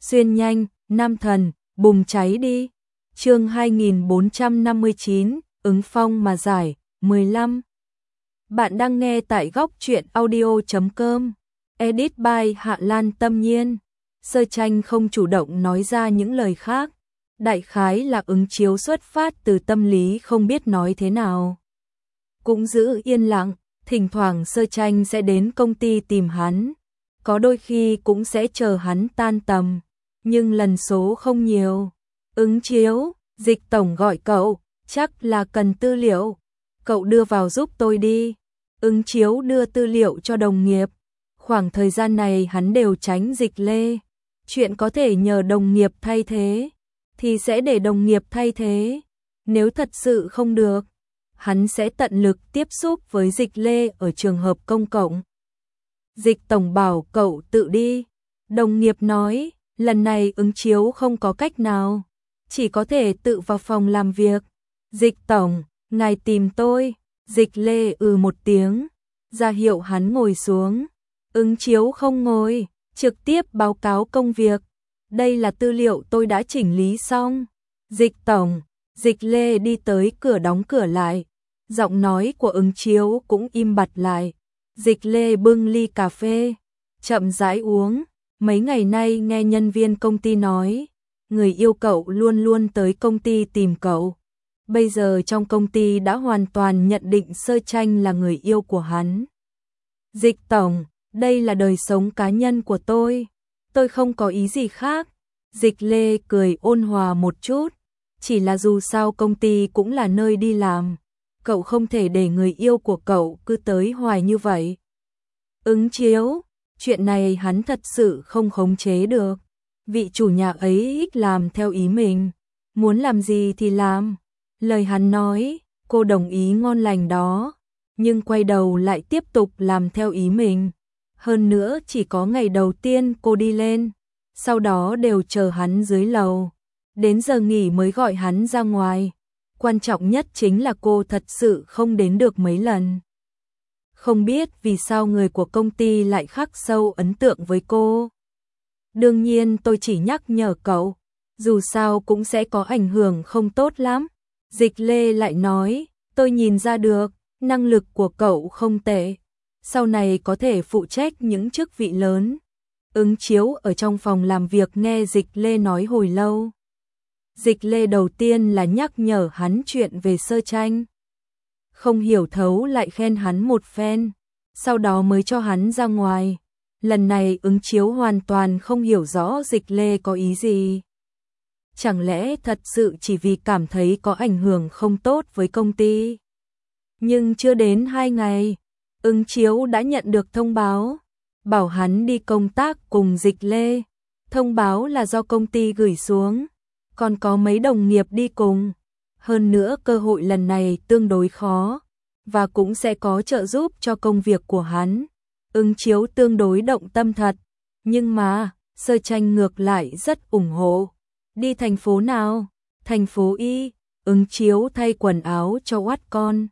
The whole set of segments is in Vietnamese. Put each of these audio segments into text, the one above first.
xuyên nhanh, nam thần, bùng cháy đi. Chương 2459, ứng phong mà giải, 15. Bạn đang nghe tại góc truyện audio.com. Edit by Hạ Lan Tâm Nhiên. Sơ Tranh không chủ động nói ra những lời khác. Đại khái là Ứng Chiếu xuất phát từ tâm lý không biết nói thế nào. Cũng giữ yên lặng, thỉnh thoảng Sơ Tranh sẽ đến công ty tìm hắn. Có đôi khi cũng sẽ chờ hắn tan tầm, nhưng lần số không nhiều. Ứng Chiếu, Dịch tổng gọi cậu, chắc là cần tư liệu. Cậu đưa vào giúp tôi đi. Ứng Chiếu đưa tư liệu cho đồng nghiệp. Khoảng thời gian này hắn đều tránh Dịch Lê. Chuyện có thể nhờ đồng nghiệp thay thế, thì sẽ để đồng nghiệp thay thế. Nếu thật sự không được, hắn sẽ tận lực tiếp xúc với Dịch Lê ở trường hợp công cộng. Dịch tổng bảo cậu tự đi. Đồng nghiệp nói, lần này Ứng Chiếu không có cách nào, chỉ có thể tự vào phòng làm việc. Dịch tổng, ngài tìm tôi. Dịch Lê một tiếng, ra hiệu hắn ngồi xuống. Ứng Chiếu không ngồi, trực tiếp báo cáo công việc. Đây là tư liệu tôi đã chỉnh lý xong. Dịch tổng, Dịch Lê đi tới cửa đóng cửa lại. Giọng nói của Ứng Chiếu cũng im bặt lại. Dịch Lê bưng ly cà phê, chậm rãi uống. Mấy ngày nay nghe nhân viên công ty nói, người yêu cậu luôn luôn tới công ty tìm cậu. Bây giờ trong công ty đã hoàn toàn nhận định Sơ Tranh là người yêu của hắn. Dịch tổng, đây là đời sống cá nhân của tôi không có ý gì khác. Dịch Lê cười ôn hòa một chút, chỉ là dù sao công ty cũng là nơi đi làm, cậu không thể để người yêu của cậu cứ tới hoài như vậy. Ứng Chiếu, chuyện này hắn thật sự không khống chế được. Vị chủ nhà ấy ít làm theo ý mình, muốn làm gì thì làm. Lời hắn nói, cô đồng ý ngon lành đó, nhưng quay đầu lại tiếp tục làm theo ý mình. Hơn nữa chỉ có ngày đầu tiên cô đi lên, sau đó đều chờ hắn dưới lầu. Đến giờ nghỉ mới gọi hắn ra ngoài. Quan trọng nhất chính là cô thật sự không đến được mấy lần. Không biết vì sao người của công ty lại khắc sâu ấn tượng với cô. Đương nhiên tôi chỉ nhắc nhở cậu, dù sao cũng sẽ có ảnh hưởng không tốt lắm. Dịch Lê lại nói, tôi nhìn ra được, năng lực của cậu không tệ, sau này có thể phụ trách những chức vị lớn. Ứng Chiếu ở trong phòng làm việc nghe Dịch Lê nói hồi lâu. Dịch Lê đầu tiên là nhắc nhở hắn chuyện về Sơ Tranh. Không hiểu thấu lại khen hắn một phen, sau đó mới cho hắn ra ngoài. Lần này Ứng Chiếu hoàn toàn không hiểu rõ Dịch Lê có ý gì. Chẳng lẽ thật sự chỉ vì cảm thấy có ảnh hưởng không tốt với công ty? Nhưng chưa đến 2 ngày, Ứng Chiếu đã nhận được thông báo, bảo hắn đi công tác cùng Dịch Lê. Thông báo là do công ty gửi xuống, còn có mấy đồng nghiệp đi cùng. Hơn nữa cơ hội lần này tương đối khó, và cũng sẽ có trợ giúp cho công việc của hắn. Ứng Chiếu tương đối động tâm thật, nhưng mà Sơ Tranh ngược lại rất ủng hộ. Đi thành phố nào? Thành phố Y. Ứng Chiếu thay quần áo cho oát con.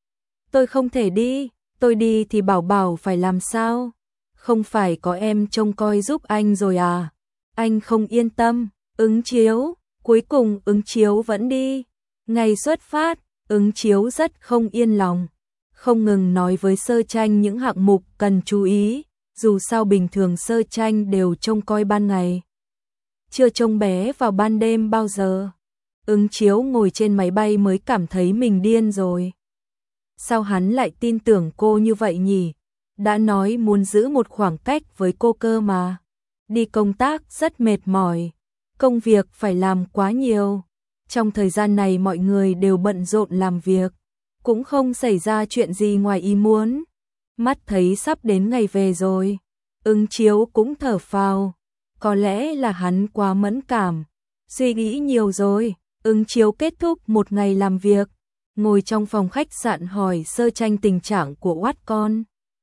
Tôi không thể đi, tôi đi thì Bảo Bảo phải làm sao? Không phải có em trông coi giúp anh rồi à? Anh không yên tâm. Ứng Chiếu, cuối cùng Ứng Chiếu vẫn đi. Ngày xuất phát, Ứng Chiếu rất không yên lòng, không ngừng nói với Sơ Tranh những hạng mục cần chú ý, dù sao bình thường Sơ Tranh đều trông coi ban ngày, chưa trông bé vào ban đêm bao giờ. Ứng Chiếu ngồi trên máy bay mới cảm thấy mình điên rồi. Sao hắn lại tin tưởng cô như vậy nhỉ? Đã nói muốn giữ một khoảng cách với cô cơ mà. Đi công tác rất mệt mỏi, công việc phải làm quá nhiều. Trong thời gian này mọi người đều bận rộn làm việc, cũng không xảy ra chuyện gì ngoài ý muốn. Mắt thấy sắp đến ngày về rồi, Ứng Chiếu cũng thở phào. Có lẽ là hắn quá mẫn cảm, suy nghĩ nhiều rồi. Ứng Chiếu kết thúc một ngày làm việc, ngồi trong phòng khách sạn hỏi Sơ Tranh tình trạng của oát con.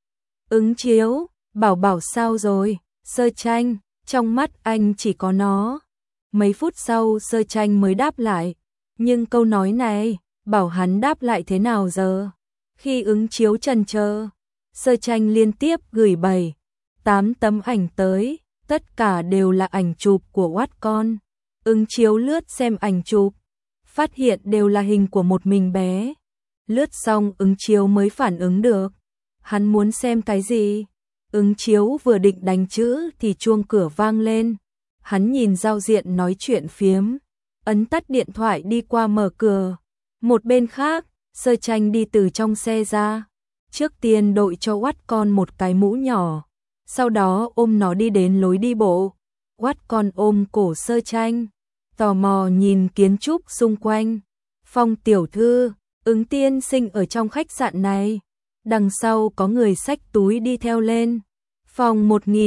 Ứng Chiếu, Bảo Bảo sao rồi? Sơ Tranh, trong mắt anh chỉ có nó. Mấy phút sau Sơ Tranh mới đáp lại, nhưng câu nói này, bảo hắn đáp lại thế nào giờ? Khi Ứng Chiếu chần chờ, Sơ Tranh liên tiếp gửi 7, 8 tấm ảnh tới, tất cả đều là ảnh chụp của Watcon. Ứng Chiếu lướt xem ảnh chụp, phát hiện đều là hình của một mình bé. Lướt xong Ứng Chiếu mới phản ứng được, hắn muốn xem cái gì. Ứng Chiếu vừa định đánh chữ thì chuông cửa vang lên. Hắn nhìn giao diện nói chuyện phiếm, ấn tắt điện thoại đi qua mở cửa. Một bên khác, Sơ Tranh đi từ trong xe ra, trước tiên đội cho Watcon một cái mũ nhỏ, sau đó ôm nó đi đến lối đi bộ. Watcon ôm cổ Sơ Tranh, tò mò nhìn kiến trúc xung quanh. Phong tiểu thư, Ứng tiên sinh ở trong khách sạn này. Đằng sau có người xách túi đi theo lên. Phòng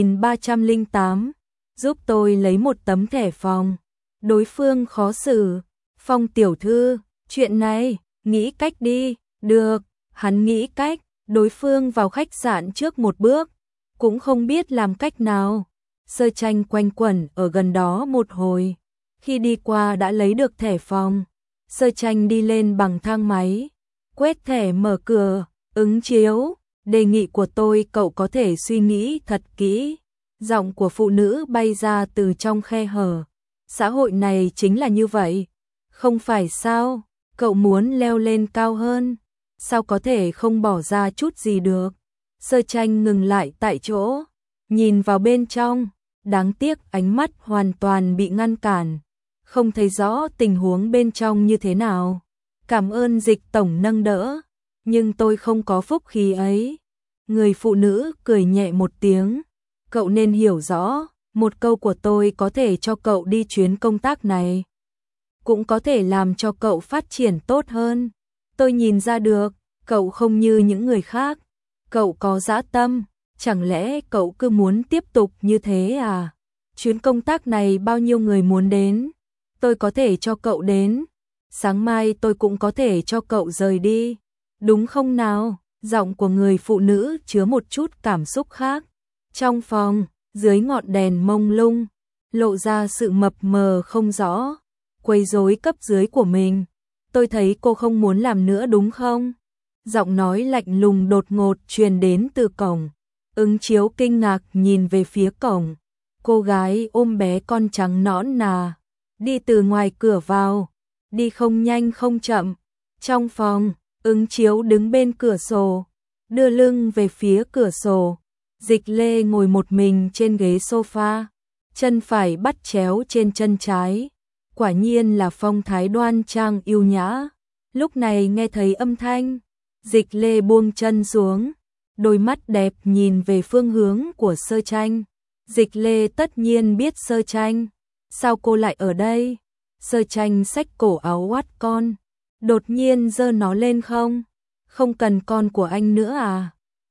1308, giúp tôi lấy một tấm thẻ phòng. Đối phương khó xử. Phong tiểu thư, chuyện này, nghĩ cách đi. Được, hắn nghĩ cách. Đối phương vào khách sạn trước một bước, cũng không biết làm cách nào. Sơ Tranh quanh quẩn ở gần đó một hồi, khi đi qua đã lấy được thẻ phòng. Sơ Tranh đi lên bằng thang máy, quét thẻ mở cửa. Ứng Chiếu, đề nghị của tôi cậu có thể suy nghĩ thật kỹ. Giọng của phụ nữ bay ra từ trong khe hở. Xã hội này chính là như vậy, không phải sao? Cậu muốn leo lên cao hơn, sao có thể không bỏ ra chút gì được? Sơ Tranh ngừng lại tại chỗ, nhìn vào bên trong, đáng tiếc ánh mắt hoàn toàn bị ngăn cản, không thấy rõ tình huống bên trong như thế nào. Cảm ơn Dịch tổng nâng đỡ, nhưng tôi không có phúc khí ấy. Người phụ nữ cười nhẹ một tiếng, cậu nên hiểu rõ, một câu của tôi có thể cho cậu đi chuyến công tác này, cũng có thể làm cho cậu phát triển tốt hơn. Tôi nhìn ra được, cậu không như những người khác, cậu có dã tâm, chẳng lẽ cậu cứ muốn tiếp tục như thế à? Chuyến công tác này bao nhiêu người muốn đến, tôi có thể cho cậu đến, sáng mai tôi cũng có thể cho cậu rời đi, đúng không nào? Giọng của người phụ nữ chứa một chút cảm xúc khác. Trong phòng, dưới ngọn đèn mông lung, lộ ra sự mập mờ không rõ, quấy rối cấp dưới của mình. Tôi thấy cô không muốn làm nữa đúng không? Giọng nói lạnh lùng đột ngột truyền đến từ cổng. Ứng Chiếu kinh ngạc nhìn về phía cổng. Cô gái ôm bé con trắng nõn nà, đi từ ngoài cửa vào, đi không nhanh không chậm. Trong phòng, Ứng Chiếu đứng bên cửa sổ, đưa lưng về phía cửa sổ. Dịch Lê ngồi một mình trên ghế sofa, chân phải bắt chéo trên chân trái. Quả nhiên là phong thái đoan trang yêu nhã. Lúc này nghe thấy âm thanh, Dịch Lê buông chân xuống, đôi mắt đẹp nhìn về phương hướng của Sơ Tranh. Dịch Lê tất nhiên biết Sơ Tranh, sao cô lại ở đây? Sơ Tranh xách cổ áo Watcon, đột nhiên giơ nó lên. Không cần con của anh nữa à?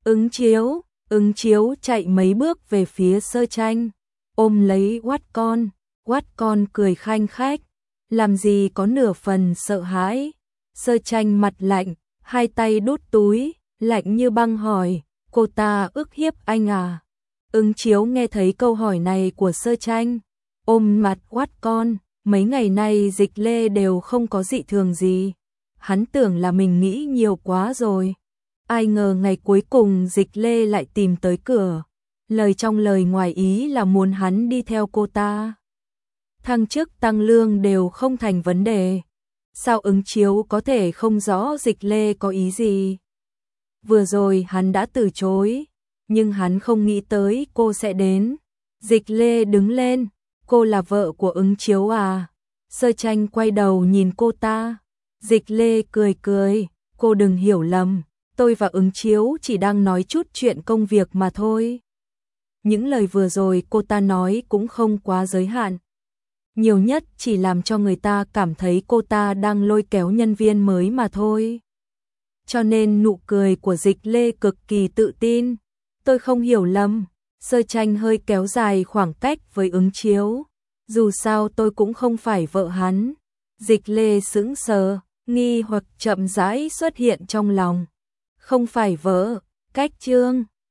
Ứng Chiếu chạy mấy bước về phía Sơ Tranh, ôm lấy Watcon. Watcon cười khanh khách, làm gì có nửa phần sợ hãi. Sơ Tranh mặt lạnh, hai tay đút túi, lạnh như băng hỏi, cô ta ức hiếp anh à? Ứng Chiếu nghe thấy câu hỏi này của Sơ Tranh, ôm mặt Watcon. Mấy ngày nay Dịch Lê đều không có dị thường gì, hắn tưởng là mình nghĩ nhiều quá rồi. Ai ngờ ngày cuối cùng Dịch Lê lại tìm tới cửa, lời trong lời ngoài ý là muốn hắn đi theo cô ta. Thăng chức tăng lương đều không thành vấn đề, sao Ứng Chiếu có thể không rõ Dịch Lê có ý gì? Vừa rồi hắn đã từ chối, nhưng hắn không nghĩ tới cô sẽ đến. Dịch Lê đứng lên, cô là vợ của Ứng Chiếu à? Sơ Tranh quay đầu nhìn cô ta. Dịch Lê cười cười, cô đừng hiểu lầm, tôi và Ứng Chiếu chỉ đang nói chút chuyện công việc mà thôi. Những lời vừa rồi cô ta nói cũng không quá giới hạn, nhiều nhất chỉ làm cho người ta cảm thấy cô ta đang lôi kéo nhân viên mới mà thôi. Cho nên nụ cười của Dịch Lê cực kỳ tự tin. Tôi không hiểu lầm. Sơ Tranh hơi kéo dài khoảng cách với Ứng Chiếu, dù sao tôi cũng không phải vợ hắn. Dịch Lê sững sờ, nghi hoặc chậm rãi xuất hiện trong lòng. Không phải vợ, cách chương